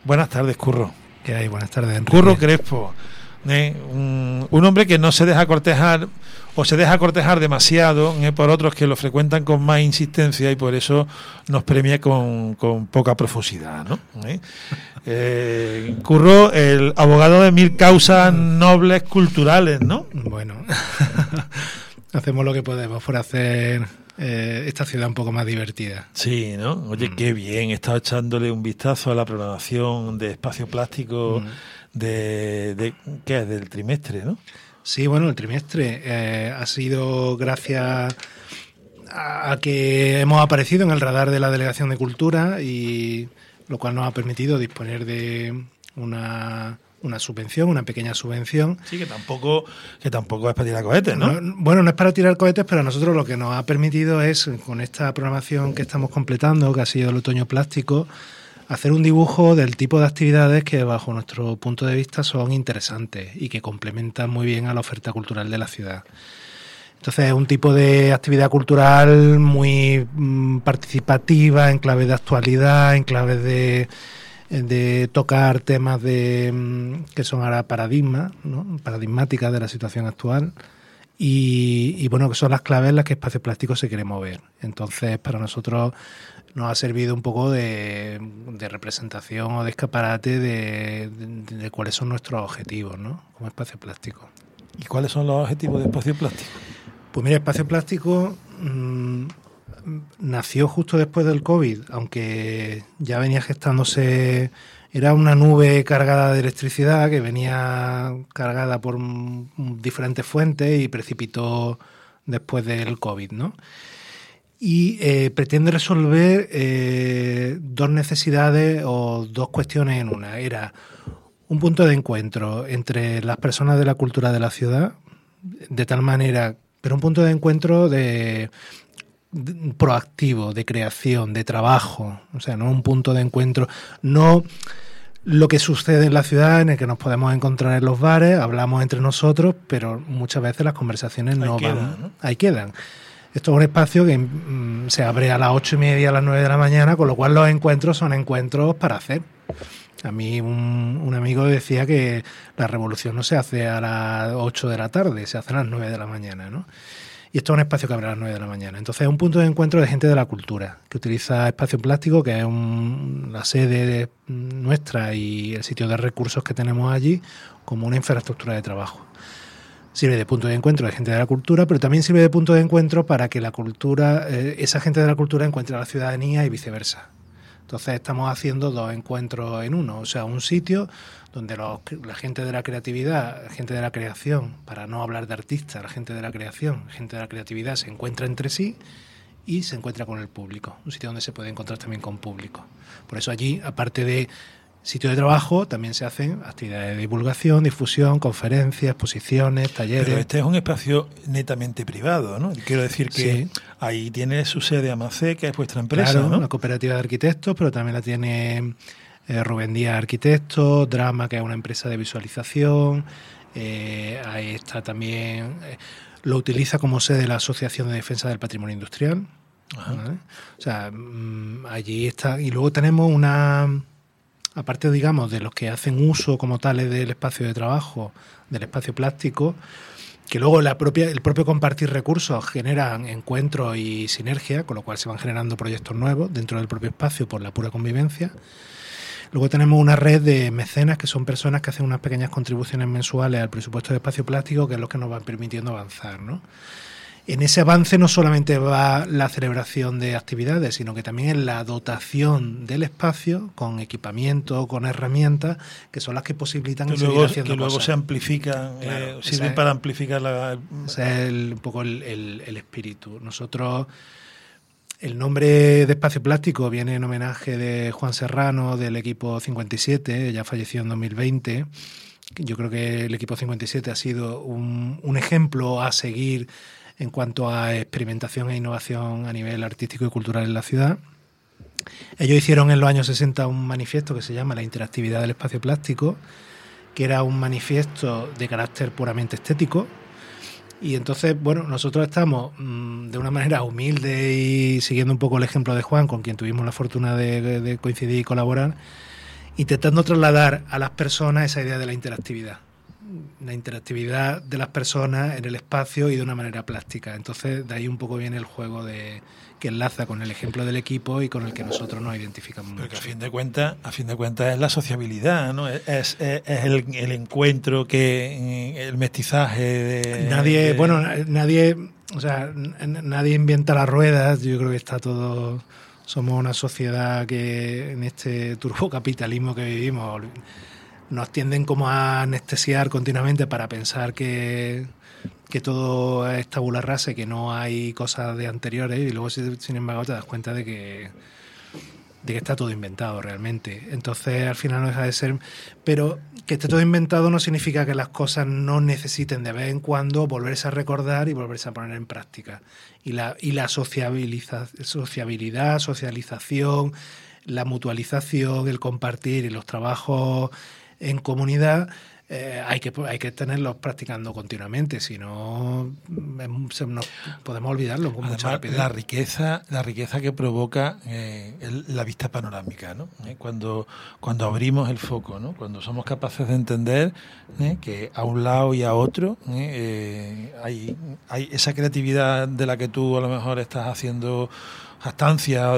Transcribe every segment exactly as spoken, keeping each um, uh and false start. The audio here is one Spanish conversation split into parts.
Buenas tardes, Curro. ¿Qué hay? Buenas tardes, Enrique. Curro Crespo, ¿eh? un, un hombre que no se deja cortejar o se deja cortejar demasiado ¿eh? por otros que lo frecuentan con más insistencia y por eso nos premia con, con poca profusidad, ¿no? ¿Eh? Eh, Curro, el abogado de mil causas nobles culturales, ¿no? Bueno, hacemos lo que podemos por hacer eh, esta ciudad un poco más divertida. Sí, ¿no? Oye, mm. qué bien. He estado echándole un vistazo a la programación de Espacio Plástico mm. de, de ¿qué es? Del trimestre, ¿no? Sí, bueno, el trimestre eh, ha sido gracias a, a que hemos aparecido en el radar de la Delegación de Cultura y lo cual nos ha permitido disponer de una, una subvención, una pequeña subvención. Sí, que tampoco que tampoco es para tirar cohetes, ¿no? no bueno, no es para tirar cohetes, pero a nosotros lo que nos ha permitido es, con esta programación que estamos completando, que ha sido el Otoño Plástico, hacer un dibujo del tipo de actividades que bajo nuestro punto de vista son interesantes y que complementan muy bien a la oferta cultural de la ciudad. Entonces es un tipo de actividad cultural muy mmm, participativa, en clave de actualidad, en clave de, de tocar temas de mmm, que son ahora paradigmas, ¿no? paradigmáticas de la situación actual y, y bueno, que son las claves en las que Espacio Plástico se quiere mover. Entonces para nosotros nos ha servido un poco de, de representación o de escaparate de, de, de cuáles son nuestros objetivos, ¿no? Como Espacio Plástico. ¿Y cuáles son los objetivos de Espacio Plástico? Pues mira, Espacio Plástico mmm, nació justo después del COVID, aunque ya venía gestándose, era una nube cargada de electricidad que venía cargada por m- diferentes fuentes y precipitó después del COVID, ¿no? Y eh, pretende resolver eh, dos necesidades o dos cuestiones en una. Era un punto de encuentro entre las personas de la cultura de la ciudad, de tal manera, pero un punto de encuentro de, de proactivo, de creación, de trabajo, o sea, no un punto de encuentro, no lo que sucede en la ciudad en el que nos podemos encontrar en los bares, hablamos entre nosotros, pero muchas veces las conversaciones no ahí van, quedan, ¿no? ahí quedan. Esto es un espacio que mmm, se abre a las ocho y media, a las nueve de la mañana, con lo cual los encuentros son encuentros para hacer. A mí un, un amigo decía que la revolución no se hace a las ocho de la tarde, se hace a las nueve de la mañana, ¿no? Y esto es un espacio que abre a las nueve de la mañana. Entonces es un punto de encuentro de gente de la cultura, que utiliza Espacio Plástico, que es un, la sede de, nuestra y el sitio de recursos que tenemos allí, como una infraestructura de trabajo. Sirve de punto de encuentro de gente de la cultura, pero también sirve de punto de encuentro para que la cultura, eh, esa gente de la cultura encuentre a la ciudadanía y viceversa. Entonces estamos haciendo dos encuentros en uno, o sea, un sitio donde los, la gente de la creatividad, gente de la creación, para no hablar de artistas, la gente de la creación, gente de la creatividad se encuentra entre sí y se encuentra con el público, un sitio donde se puede encontrar también con público. Por eso allí, aparte de sitio de trabajo, también se hacen actividades de divulgación, difusión, conferencias, exposiciones, talleres. Pero este es un espacio netamente privado, ¿no? Quiero decir que sí. Ahí tiene su sede Amacé, que es vuestra empresa, claro, ¿no? La cooperativa de arquitectos, pero también la tiene eh, Rubén Díaz Arquitectos, Drama, que es una empresa de visualización, eh, ahí está también, eh, lo utiliza como sede la Asociación de Defensa del Patrimonio Industrial, ¿vale? O sea, mmm, allí está, y luego tenemos una, aparte, digamos, de los que hacen uso como tales del espacio de trabajo, del espacio plástico, que luego la propia, el propio compartir recursos generan encuentros y sinergia, con lo cual se van generando proyectos nuevos dentro del propio espacio por la pura convivencia. Luego tenemos una red de mecenas, que son personas que hacen unas pequeñas contribuciones mensuales al presupuesto de Espacio Plástico, que es lo que nos va permitiendo avanzar, ¿no? En ese avance no solamente va la celebración de actividades, sino que también es la dotación del espacio con equipamiento, con herramientas, que son las que posibilitan que seguir luego, haciendo que luego cosas. se amplifican, claro, eh, sirven para amplificar la... Ese es el, un poco el, el, el espíritu. Nosotros, el nombre de Espacio Plástico viene en homenaje de Juan Serrano, del equipo cincuenta y siete, ya falleció en dos mil veinte. Yo creo que el equipo cincuenta y siete ha sido un, un ejemplo a seguir en cuanto a experimentación e innovación a nivel artístico y cultural en la ciudad. Ellos hicieron en los años sesenta un manifiesto que se llama La interactividad del espacio plástico, que era un manifiesto de carácter puramente estético. Y entonces, bueno, nosotros estamos mmm, de una manera humilde y siguiendo un poco el ejemplo de Juan, con quien tuvimos la fortuna de, de coincidir y colaborar, intentando trasladar a las personas esa idea de la interactividad. La interactividad de las personas en el espacio y de una manera plástica. Entonces, de ahí un poco viene el juego de que enlaza con el ejemplo del equipo y con el que nosotros nos identificamos Porque mucho. a fin de cuentas, a fin de cuentas es la sociabilidad, ¿no? Es, es, es el, el encuentro, que el mestizaje de, nadie, de... bueno, nadie, o sea, nadie inventa las ruedas. Yo creo que está todo. Somos una sociedad que en este turbocapitalismo que vivimos nos tienden como a anestesiar continuamente para pensar que que todo es tabula rasa, que no hay cosas de anteriores, y luego sin embargo te das cuenta de que de que está todo inventado realmente. Entonces al final no deja de ser, pero que esté todo inventado no significa que las cosas no necesiten de vez en cuando volverse a recordar y volverse a poner en práctica. Y la y la sociabiliza, sociabilidad, socialización, la mutualización, el compartir y los trabajos en comunidad, eh, hay que hay que tenerlos practicando continuamente, si no se nos podemos olvidarlo con mucha rapidez. La riqueza, la riqueza que provoca eh, el, la vista panorámica, ¿no? Eh, cuando cuando abrimos el foco, ¿no? Cuando somos capaces de entender eh, que a un lado y a otro eh, hay hay esa creatividad de la que tú a lo mejor estás haciendo jactancia.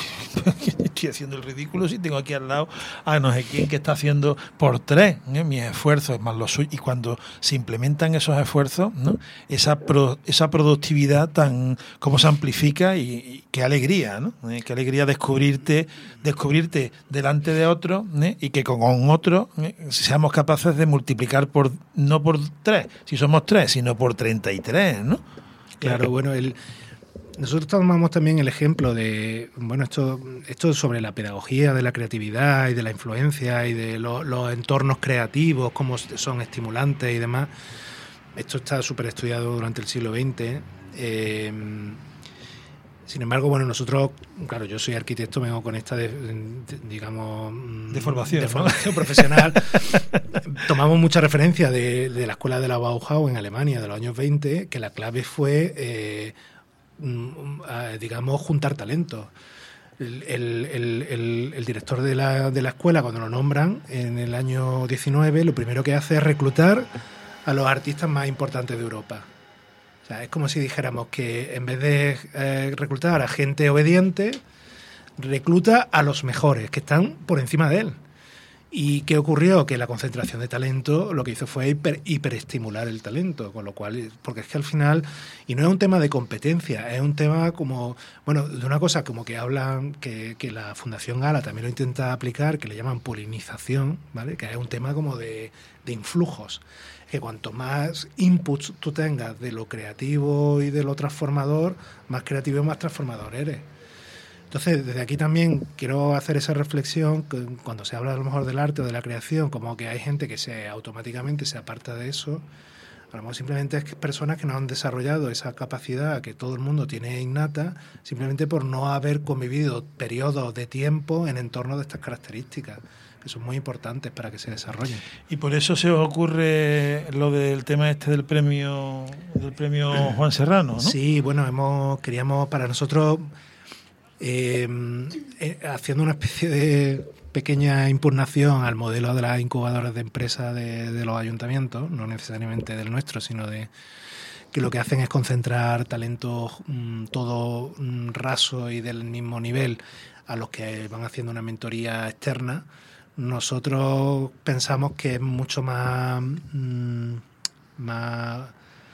Estoy haciendo el ridículo si tengo aquí al lado a no sé quién que está haciendo por tres, ¿eh? Mis esfuerzos más los suyos, y cuando se implementan esos esfuerzos, ¿no? esa pro, esa productividad tan cómo se amplifica, y, y qué alegría, ¿no? ¿Eh? Qué alegría descubrirte descubrirte delante de otro, ¿eh? Y que con otro ¿eh? seamos capaces de multiplicar por no por tres, si somos tres, sino por treinta y tres, ¿no? Claro, bueno, el nosotros tomamos también el ejemplo de, bueno, esto, esto sobre la pedagogía de la creatividad y de la influencia y de lo, los entornos creativos, cómo son estimulantes y demás. Esto está súper estudiado durante el siglo veinte. Eh, sin embargo, bueno, nosotros, claro, yo soy arquitecto, vengo con esta, de, de, digamos... De formación, de formación ¿no? profesional. Tomamos mucha referencia de, de la escuela de la Bauhaus en Alemania de los años veinte, que la clave fue... Eh, digamos, juntar talentos. El, el, el, el director de la, de la escuela, cuando lo nombran en el año diecinueve, lo primero que hace es reclutar a los artistas más importantes de Europa. O sea, es como si dijéramos que en vez de eh, reclutar a gente obediente, recluta a los mejores, que están por encima de él. ¿Y qué ocurrió? Que la concentración de talento lo que hizo fue hiper, hiperestimular el talento, con lo cual, porque es que al final, y no es un tema de competencia, es un tema como, bueno, de una cosa como que hablan, que, que la Fundación Gala también lo intenta aplicar, que le llaman polinización, ¿vale? Que es un tema como de, de influjos, que cuanto más inputs tú tengas de lo creativo y de lo transformador, más creativo y más transformador eres. Entonces, desde aquí también quiero hacer esa reflexión, que cuando se habla a lo mejor del arte o de la creación, como que hay gente que se automáticamente se aparta de eso. A lo mejor simplemente es que personas que no han desarrollado esa capacidad que todo el mundo tiene innata, simplemente por no haber convivido periodos de tiempo en entornos de estas características, que son muy importantes para que se desarrollen. Y por eso se os ocurre lo del tema este del premio del premio Juan Serrano, ¿no? Sí, bueno, hemos queríamos para nosotros... Eh, eh, haciendo una especie de pequeña impugnación al modelo de las incubadoras de empresas de, de los ayuntamientos, no necesariamente del nuestro, sino de que lo que hacen es concentrar talento mmm, todo mmm, raso y del mismo nivel a los que van haciendo una mentoría externa. Nosotros pensamos que es mucho más mmm, más,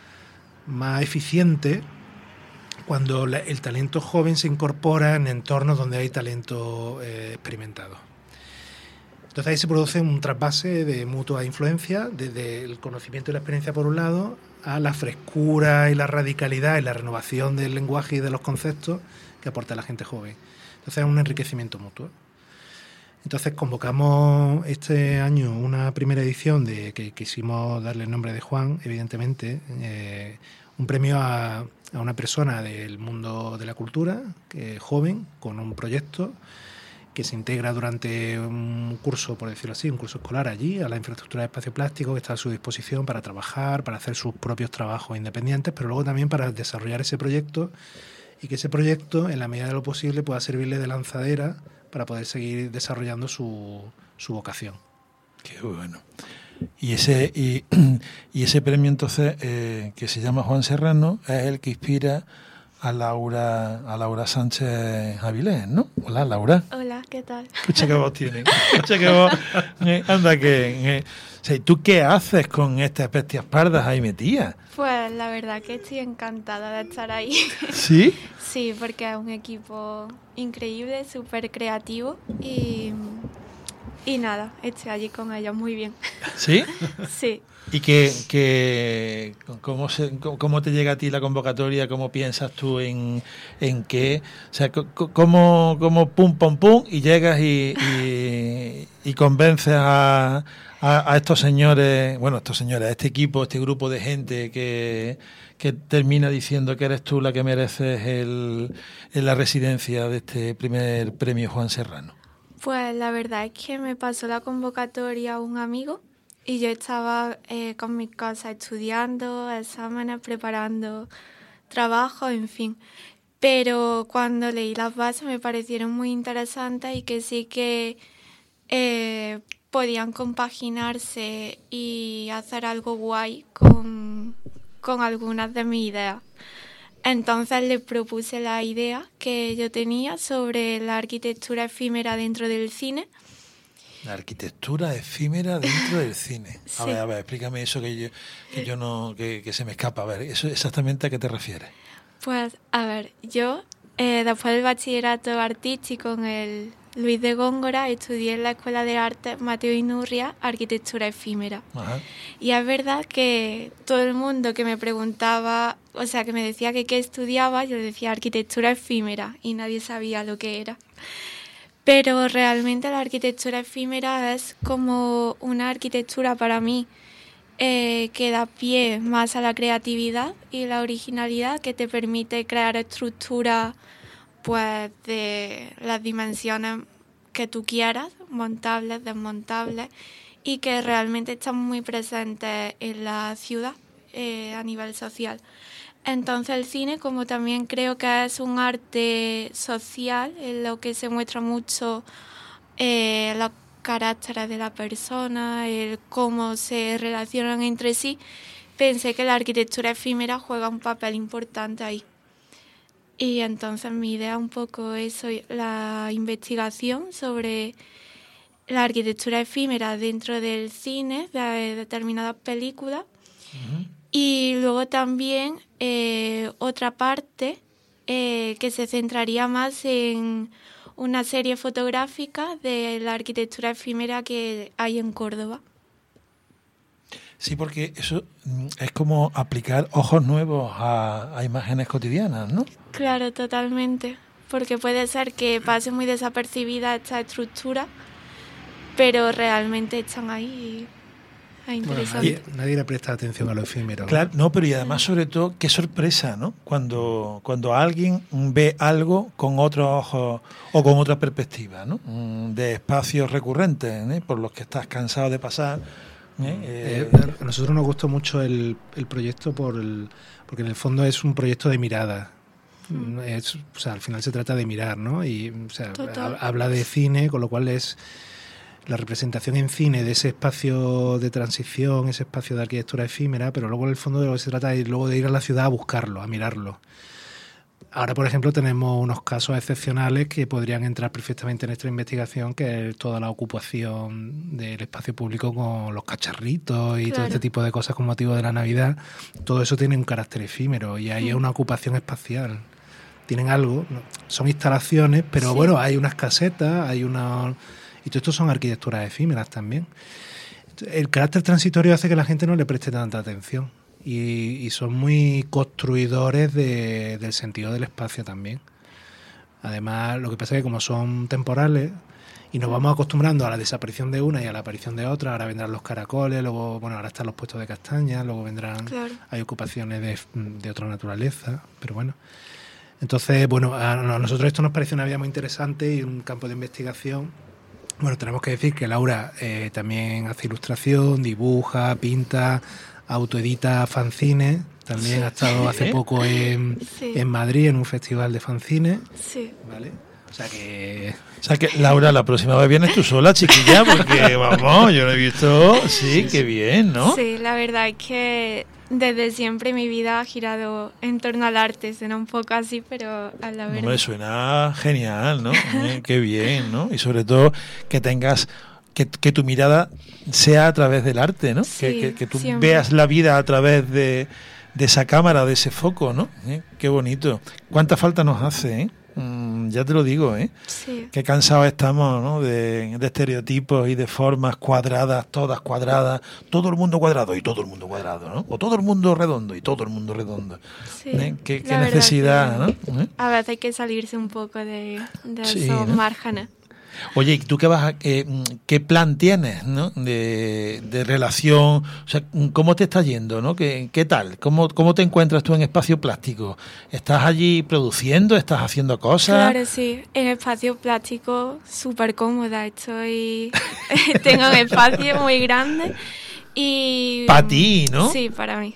más eficiente cuando la, el talento joven se incorpora en entornos donde hay talento eh, experimentado. Entonces ahí se produce un trasvase de mutua influencia, desde el conocimiento y la experiencia por un lado, a la frescura y la radicalidad y la renovación del lenguaje y de los conceptos que aporta la gente joven. Entonces es un enriquecimiento mutuo. Entonces convocamos este año una primera edición de que quisimos darle el nombre de Juan, evidentemente, eh, un premio a, a una persona del mundo de la cultura, que es joven, con un proyecto que se integra durante un curso, por decirlo así, un curso escolar allí, a la infraestructura de espacio plástico, que está a su disposición para trabajar, para hacer sus propios trabajos independientes, pero luego también para desarrollar ese proyecto y que ese proyecto, en la medida de lo posible, pueda servirle de lanzadera para poder seguir desarrollando su, su vocación. Qué bueno. Y ese y, y ese premio entonces eh, que se llama Juan Serrano es el que inspira a Laura a Laura Sánchez Avilés, ¿no? Hola, Laura. Hola, ¿qué tal? Escucha qué voz tiene. Escucha qué voz. Eh, anda que eh, o sea, ¿tú qué haces con estas bestias pardas ahí metidas? Pues la verdad que estoy encantada de estar ahí. ¿Sí? Sí, porque es un equipo increíble, súper creativo y y nada, estoy allí con ellos muy bien. ¿Sí? Sí. ¿Y que, que cómo, se, cómo te llega a ti la convocatoria? ¿Cómo piensas tú en, en qué? O sea, ¿cómo, cómo pum, pum, pum? Y llegas y, y, y convences a, a, a estos señores, bueno, estos señores, a este equipo, este grupo de gente que, que termina diciendo que eres tú la que mereces el, el la residencia de este primer premio Juan Serrano. Pues la verdad es que me pasó la convocatoria un amigo y yo estaba eh, con mis cosas estudiando, exámenes, preparando trabajo, en fin. Pero cuando leí las bases me parecieron muy interesantes y que sí que eh, podían compaginarse y hacer algo guay con, con algunas de mis ideas. Entonces le propuse la idea que yo tenía sobre la arquitectura efímera dentro del cine. La arquitectura efímera dentro del cine. A Sí. ver, a ver, explícame eso que yo, que yo no, que, que se me escapa. A ver, eso exactamente a qué te refieres. Pues, a ver, yo eh, después del bachillerato artístico en el Luis de Góngora estudié en la Escuela de Arte Mateo Inurria arquitectura efímera. Ajá. Y es verdad que todo el mundo que me preguntaba, o sea, que me decía que qué estudiaba, yo le decía arquitectura efímera y nadie sabía lo que era. Pero realmente la arquitectura efímera es como una arquitectura para mí eh, que da pie más a la creatividad y la originalidad, que te permite crear estructuras pues de las dimensiones que tú quieras, montables, desmontables, y que realmente están muy presentes en la ciudad eh, a nivel social. Entonces el cine, como también creo que es un arte social, en lo que se muestra mucho eh, los caracteres de la persona, el cómo se relacionan entre sí, pensé que la arquitectura efímera juega un papel importante ahí. Y entonces mi idea un poco es la investigación sobre la arquitectura efímera dentro del cine, de determinadas películas. Uh-huh. Y luego también eh, otra parte eh, que se centraría más en una serie fotográfica de la arquitectura efímera que hay en Córdoba. Sí, porque eso es como aplicar ojos nuevos a, a imágenes cotidianas, ¿no? Claro, totalmente. Porque puede ser que pase muy desapercibida esta estructura, pero realmente están ahí. Es interesante. Bueno, nadie, nadie le presta atención a lo efímero. Claro, no, pero y además sobre todo, qué sorpresa, ¿no? Cuando, cuando alguien ve algo con otros ojos o con otra perspectiva, ¿no? De espacios recurrentes, ¿eh? Por los que estás cansado de pasar. ¿eh? Eh, a nosotros nos gustó mucho el, el proyecto por el, porque en el fondo es un proyecto de mirada. Mm. Es, o sea, al final se trata de mirar, ¿no? Y o sea, habla de cine, con lo cual es la representación en cine de ese espacio de transición, ese espacio de arquitectura efímera, pero luego en el fondo de lo que se trata es luego de ir a la ciudad a buscarlo, a mirarlo. Ahora, por ejemplo, tenemos unos casos excepcionales que podrían entrar perfectamente en nuestra investigación, que es toda la ocupación del espacio público con los cacharritos y claro. todo este tipo de cosas con motivo de la Navidad. Todo eso tiene un carácter efímero y ahí mm. es una ocupación espacial. Tienen algo, ¿no? Son instalaciones, pero sí. bueno, hay unas casetas, hay unos... Y todo esto son arquitecturas efímeras también. El carácter transitorio hace que la gente no le preste tanta atención. Y, y son muy construidores de, del sentido del espacio también. Además, lo que pasa es que como son temporales y nos vamos acostumbrando a la desaparición de una y a la aparición de otra, ahora vendrán los caracoles, luego bueno ahora están los puestos de castaña, luego vendrán, claro. hay ocupaciones de, de otra naturaleza, pero bueno. Entonces, bueno, a nosotros esto nos pareció una vía muy interesante y un campo de investigación. Bueno, tenemos que decir que Laura eh, también hace ilustración, dibuja, pinta, autoedita fanzines. También sí. ha estado hace poco en, sí. en Madrid en un festival de fanzines. Sí. ¿Vale? O sea que... O sea que, Laura, la próxima vez vienes tú sola, chiquilla, porque, vamos, yo lo he visto, sí, qué bien, ¿no? Sí, la verdad es que desde siempre mi vida ha girado en torno al arte. Suena un poco así, pero a la verdad... Hombre, suena genial, ¿no? Eh, qué bien, ¿no? Y sobre todo que tengas... Que, que tu mirada sea a través del arte, ¿no? Sí, que, que, que tú siempre. veas la vida a través de, de esa cámara, de ese foco, ¿no? ¿Eh? Qué bonito. ¿Cuánta falta nos hace, eh? Mm, ya te lo digo, ¿eh? Sí. Qué cansados estamos, ¿no? De, de estereotipos y de formas cuadradas, todas cuadradas, todo el mundo cuadrado y todo el mundo cuadrado, ¿no? O todo el mundo redondo y todo el mundo redondo. Sí, ¿Eh? Qué, qué la verdad necesidad, que ¿no? ¿Eh? A veces hay que salirse un poco de, de Sí, esos ¿no? márgenes. Oye, ¿y tú qué vas a, eh, qué plan tienes, ¿no? de, de relación? O sea, ¿cómo te está yendo, no? ¿Qué, qué tal? ¿Cómo, ¿Cómo te encuentras tú en Espacio Plástico? ¿Estás allí produciendo? ¿Estás haciendo cosas? Claro, sí. En Espacio Plástico, súper cómoda. Estoy... Tengo un espacio muy grande y... Para ti, ¿no? Sí, para mí.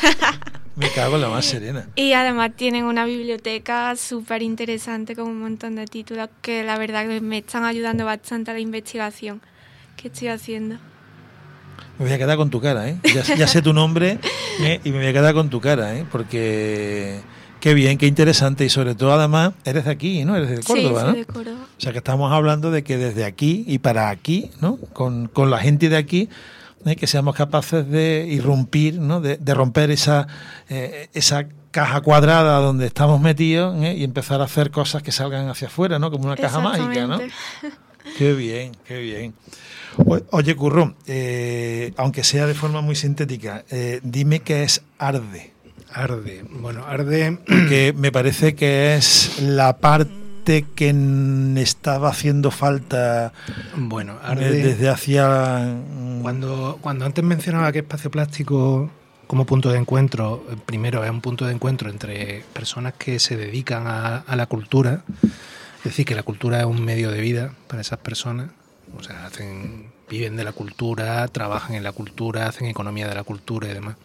Me cago en la más serena. Y además tienen una biblioteca súper interesante con un montón de títulos que la verdad que me están ayudando bastante a la investigación que estoy haciendo. Me voy a quedar con tu cara, ¿eh? Ya, ya sé tu nombre, ¿eh? Y me voy a quedar con tu cara, ¿eh? Porque qué bien, qué interesante. Y sobre todo, además, eres de aquí, ¿no? Eres de Córdoba, sí, ¿no? soy de Córdoba. O sea, que estamos hablando de que desde aquí y para aquí, ¿no? Con, con la gente de aquí... ¿eh? Que seamos capaces de irrumpir, ¿no? de, de romper esa, eh, esa caja cuadrada donde estamos metidos, ¿eh? Y empezar a hacer cosas que salgan hacia afuera, ¿no? Como una caja mágica, ¿no? Qué bien, qué bien. O, oye, Curro, eh, aunque sea de forma muy sintética, eh, dime qué es Arde. Arde. Bueno, Arde... Que me parece que es la parte que estaba haciendo falta bueno, Arde, desde hacía... Cuando, cuando antes mencionaba que Espacio Plástico como punto de encuentro, primero es un punto de encuentro entre personas que se dedican a, a la cultura, es decir, que la cultura es un medio de vida para esas personas, o sea, hacen, viven de la cultura, trabajan en la cultura, hacen economía de la cultura y demás.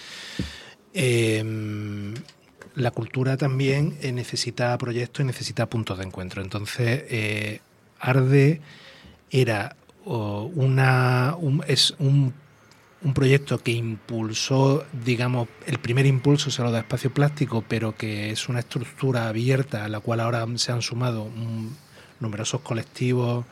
Eh, la cultura también eh, necesita proyectos y necesita puntos de encuentro. Entonces, eh, Arde era oh, una un, es un, un proyecto que impulsó, digamos, el primer impulso se lo da Espacio Plástico, pero que es una estructura abierta a la cual ahora se han sumado un, numerosos colectivos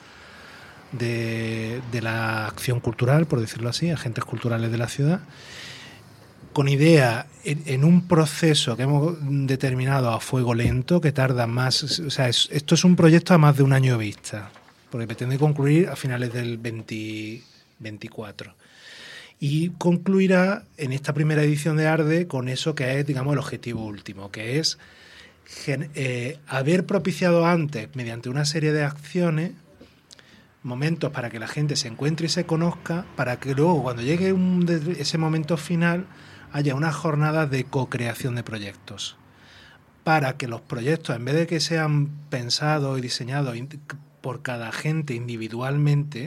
de, de la acción cultural, por decirlo así, agentes culturales de la ciudad, con idea en, en un proceso que hemos determinado a fuego lento, que tarda más, o sea, es, esto es un proyecto a más de un año vista, porque pretende concluir a finales del veinte veinticuatro. Y concluirá en esta primera edición de Arde con eso que es, digamos, el objetivo último, que es gen, eh, haber propiciado antes, mediante una serie de acciones, momentos para que la gente se encuentre y se conozca, para que luego, cuando llegue un, ese momento final, haya unas jornadas de co-creación de proyectos, para que los proyectos, en vez de que sean pensados y diseñados por cada gente individualmente,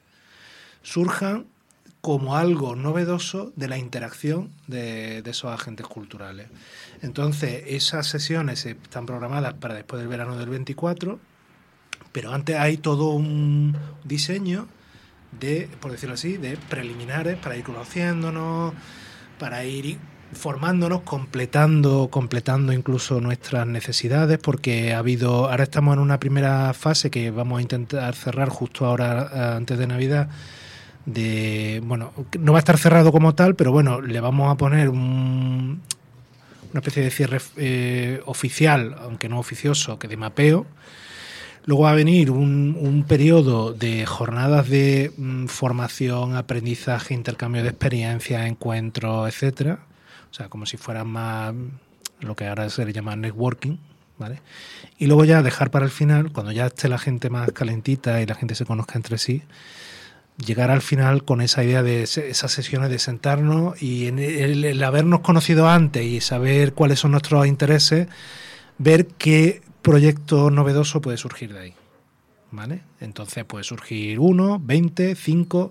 surjan como algo novedoso de la interacción de, de esos agentes culturales. Entonces, esas sesiones están programadas para después del verano del veinticuatro, pero antes hay todo un diseño de, por decirlo así, de preliminares para ir conociéndonos, para ir formándonos, completando, completando incluso nuestras necesidades, porque ha habido, ahora estamos en una primera fase que vamos a intentar cerrar justo ahora antes de Navidad, de, bueno, no va a estar cerrado como tal, pero bueno, le vamos a poner un, una especie de cierre eh, oficial, aunque no oficioso, que de mapeo. Luego va a venir un, un periodo de jornadas de mm, formación, aprendizaje, intercambio de experiencias, encuentros, etcétera. O sea, como si fueran más lo que ahora se le llama networking, ¿vale? Y luego ya dejar para el final, cuando ya esté la gente más calentita y la gente se conozca entre sí, llegar al final con esa idea de esas sesiones de sentarnos y en el, el habernos conocido antes y saber cuáles son nuestros intereses, ver qué proyecto novedoso puede surgir de ahí, ¿vale? Entonces puede surgir uno, veinte, cinco.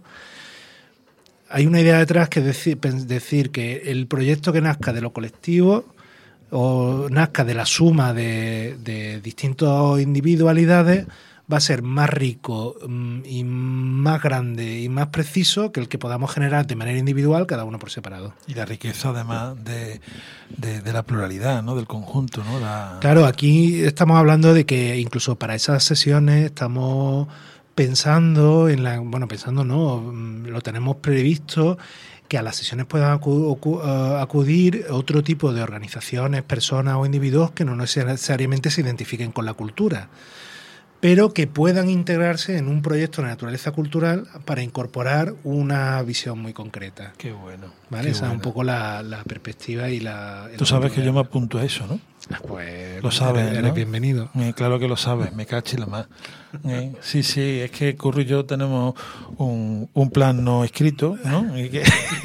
Hay una idea detrás que es decir, decir que el proyecto que nazca de lo colectivo o nazca de la suma de, de distintas individualidades, va a ser más rico y más grande y más preciso que el que podamos generar de manera individual cada uno por separado. Y la riqueza además de, de, de la pluralidad, ¿no? Del conjunto, ¿no? La... Claro, aquí estamos hablando de que incluso para esas sesiones estamos pensando en la, bueno, pensando no, lo tenemos previsto, que a las sesiones puedan acu- acu- acudir otro tipo de organizaciones, personas o individuos que no necesariamente se identifiquen con la cultura, pero que puedan integrarse en un proyecto de naturaleza cultural para incorporar una visión muy concreta. Qué bueno. ¿Vale? Qué Esa bueno. es un poco la, la perspectiva y la... Tú sabes que yo me apunto a eso, ¿no? Pues lo sabes, eres, ¿no? eres bienvenido. Eh, claro que lo sabes, me cachi la más. Eh, sí, sí, es que Curro y yo tenemos un, un plan no escrito, ¿no? Y que...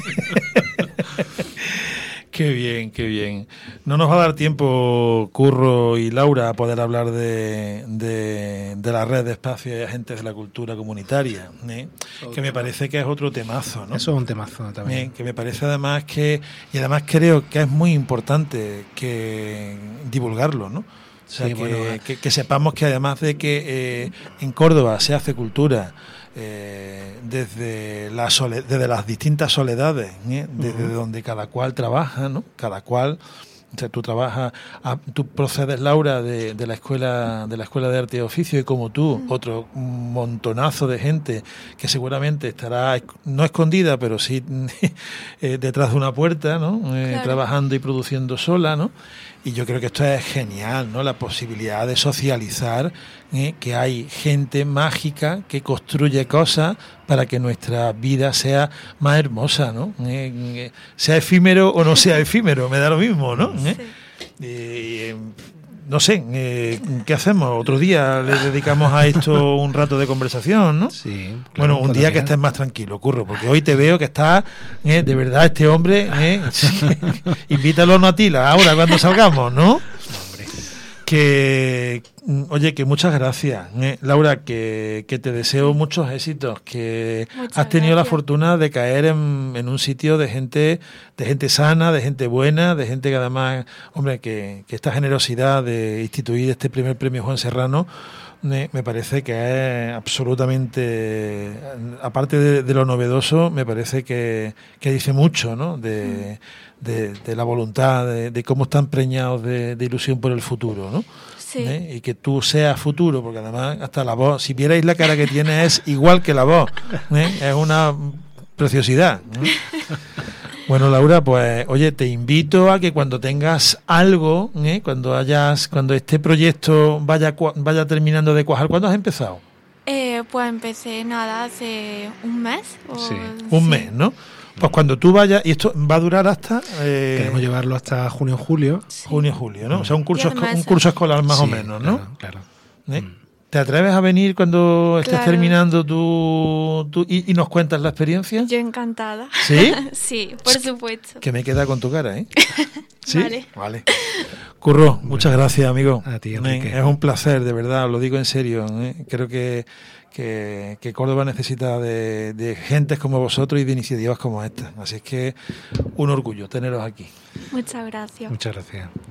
Qué bien, qué bien. No nos va a dar tiempo, Curro y Laura, a poder hablar de, de, de la red de espacios y agentes de la cultura comunitaria, ¿eh? Que me parece que es otro temazo, ¿no? Eso es un temazo también. ¿Eh? Que me parece además que, y además creo que es muy importante que divulgarlo, ¿no? O sea, Sí, que, bueno, que, que sepamos que además de que eh, en Córdoba se hace cultura, Eh, desde, la sole, desde las distintas soledades, ¿eh? Desde uh-huh. donde cada cual trabaja, ¿no? Cada cual, o sea, tú trabajas, a, tú procedes, Laura, de, de la escuela de la escuela de arte y oficio, y como tú, uh-huh. otro montonazo de gente que seguramente estará no escondida, pero sí eh, detrás de una puerta, ¿no? Eh, claro. Trabajando y produciendo sola, ¿no? Y yo creo que esto es genial, ¿no? La posibilidad de socializar, ¿eh? Que hay gente mágica que construye cosas para que nuestra vida sea más hermosa, ¿no? Eh, eh, sea efímero o no sea efímero, me da lo mismo, ¿no? ¿Eh? Sí. Eh, no sé, eh, ¿qué hacemos? Otro día le dedicamos a esto un rato de conversación, ¿no? Sí. Claro, bueno, un día que estés más tranquilo, Curro, porque hoy te veo que estás, eh, de verdad, este hombre, eh, invítalo a Natila ahora cuando salgamos, ¿no? Que, oye, que muchas gracias, ¿eh? Laura, que, que te deseo muchos éxitos, que muchas has tenido gracias. La fortuna de caer en, en un sitio de gente, de gente sana, de gente buena, de gente que además, hombre, que, que esta generosidad de instituir este primer premio Juan Serrano, eh, me parece que es absolutamente, aparte de, de lo novedoso, me parece que, que dice mucho, ¿no? De, de, de la voluntad, de, de cómo están preñados de, de ilusión por el futuro, ¿no? Sí. ¿Eh? Y que tú seas futuro, porque además hasta la voz, si vierais la cara que tiene, es igual que la voz, ¿eh? Es una preciosidad, ¿eh? Bueno, Laura, pues oye, te invito a que cuando tengas algo, ¿eh? cuando hayas, cuando este proyecto vaya vaya terminando de cuajar, ¿cuándo has empezado? Eh, pues empecé nada hace un mes. O... Sí. Un sí. mes, ¿no? Pues cuando tú vayas, y esto va a durar hasta... Eh, Queremos llevarlo hasta junio julio. Sí. Junio julio, ¿no? O sea, un curso, esco- un sí. curso escolar más Sí, o menos, ¿no? Claro, claro. ¿Eh? ¿Te atreves a venir cuando estés Claro. terminando tu, tu y, y nos cuentas la experiencia? Yo encantada. ¿Sí? Sí, por supuesto. Que me queda con tu cara, ¿eh? ¿Sí? Vale. Vale. Curro, bueno, muchas gracias, amigo. A ti, Eh, Enrique. Es un placer, de verdad, lo digo en serio. ¿eh? Creo que, que, que Córdoba necesita de, de gentes como vosotros y de iniciativas como esta. Así es que un orgullo teneros aquí. Muchas gracias. Muchas gracias.